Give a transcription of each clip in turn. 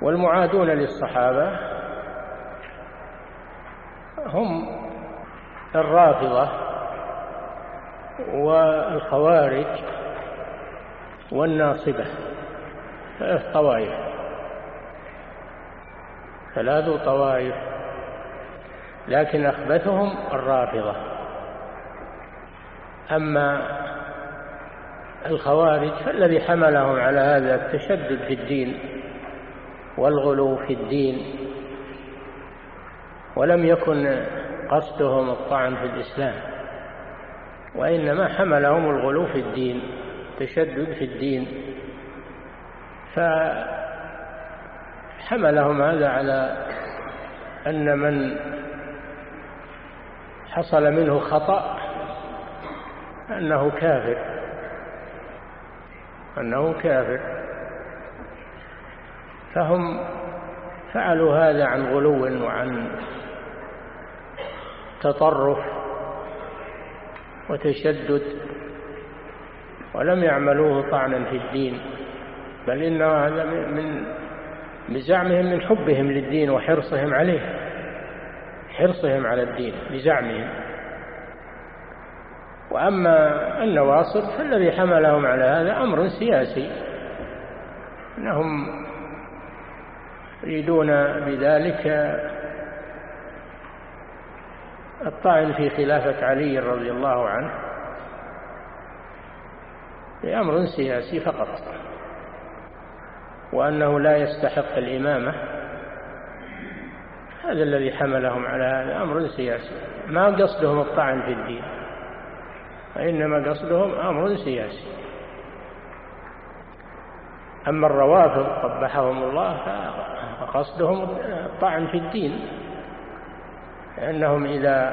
والمعادون للصحابة هم الرافضة والخوارج والناصبة، ثلاث طوائف، لكن أخبثهم الرافضة. أما الخوارج فالذي حملهم على هذا التشدد في الدين والغلو في الدين، ولم يكن قصدهم الطعن في الإسلام، وإنما حملهم الغلو في الدين، تشدد في الدين، فحملهم هذا على أن من حصل منه خطأ أنه كافر، فهم فعلوا هذا عن غلو وعن تطرف وتشدد، ولم يعملوه طعنا في الدين، بل إن هذا من بزعمهم من حبهم للدين وحرصهم عليه، حرصهم على الدين بزعمهم. وأما النواصب فالذي حملهم على هذا أمر سياسي، أنهم يريدون بذلك الطعن في خلافة علي رضي الله عنه بأمر سياسي فقط، وأنه لا يستحق الإمامة. هذا الذي حملهم على هذا أمر سياسي، ما قصدهم الطعن في الدين، وإنما قصدهم أمر سياسي. أما الروافض قبحهم الله فقصدهم الطعن في الدين، لأنهم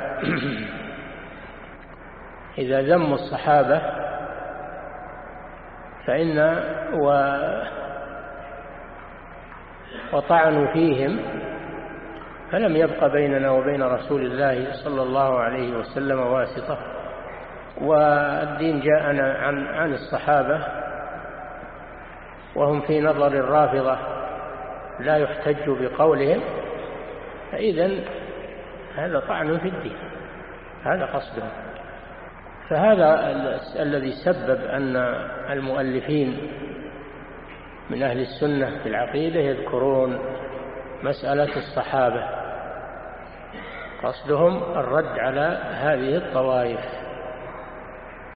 إذا ذموا الصحابة وطعنوا فيهم فلم يبق بيننا وبين رسول الله صلى الله عليه وسلم واسطة، والدين جاءنا عن الصحابة، وهم في نظر الرافضة لا يحتج بقولهم، فإذن هذا طعن في الدين، هذا قصدهم. فهذا الذي سبب أن المؤلفين من أهل السنة في العقيدة يذكرون مسألة الصحابة، قصدهم الرد على هذه الطوائف.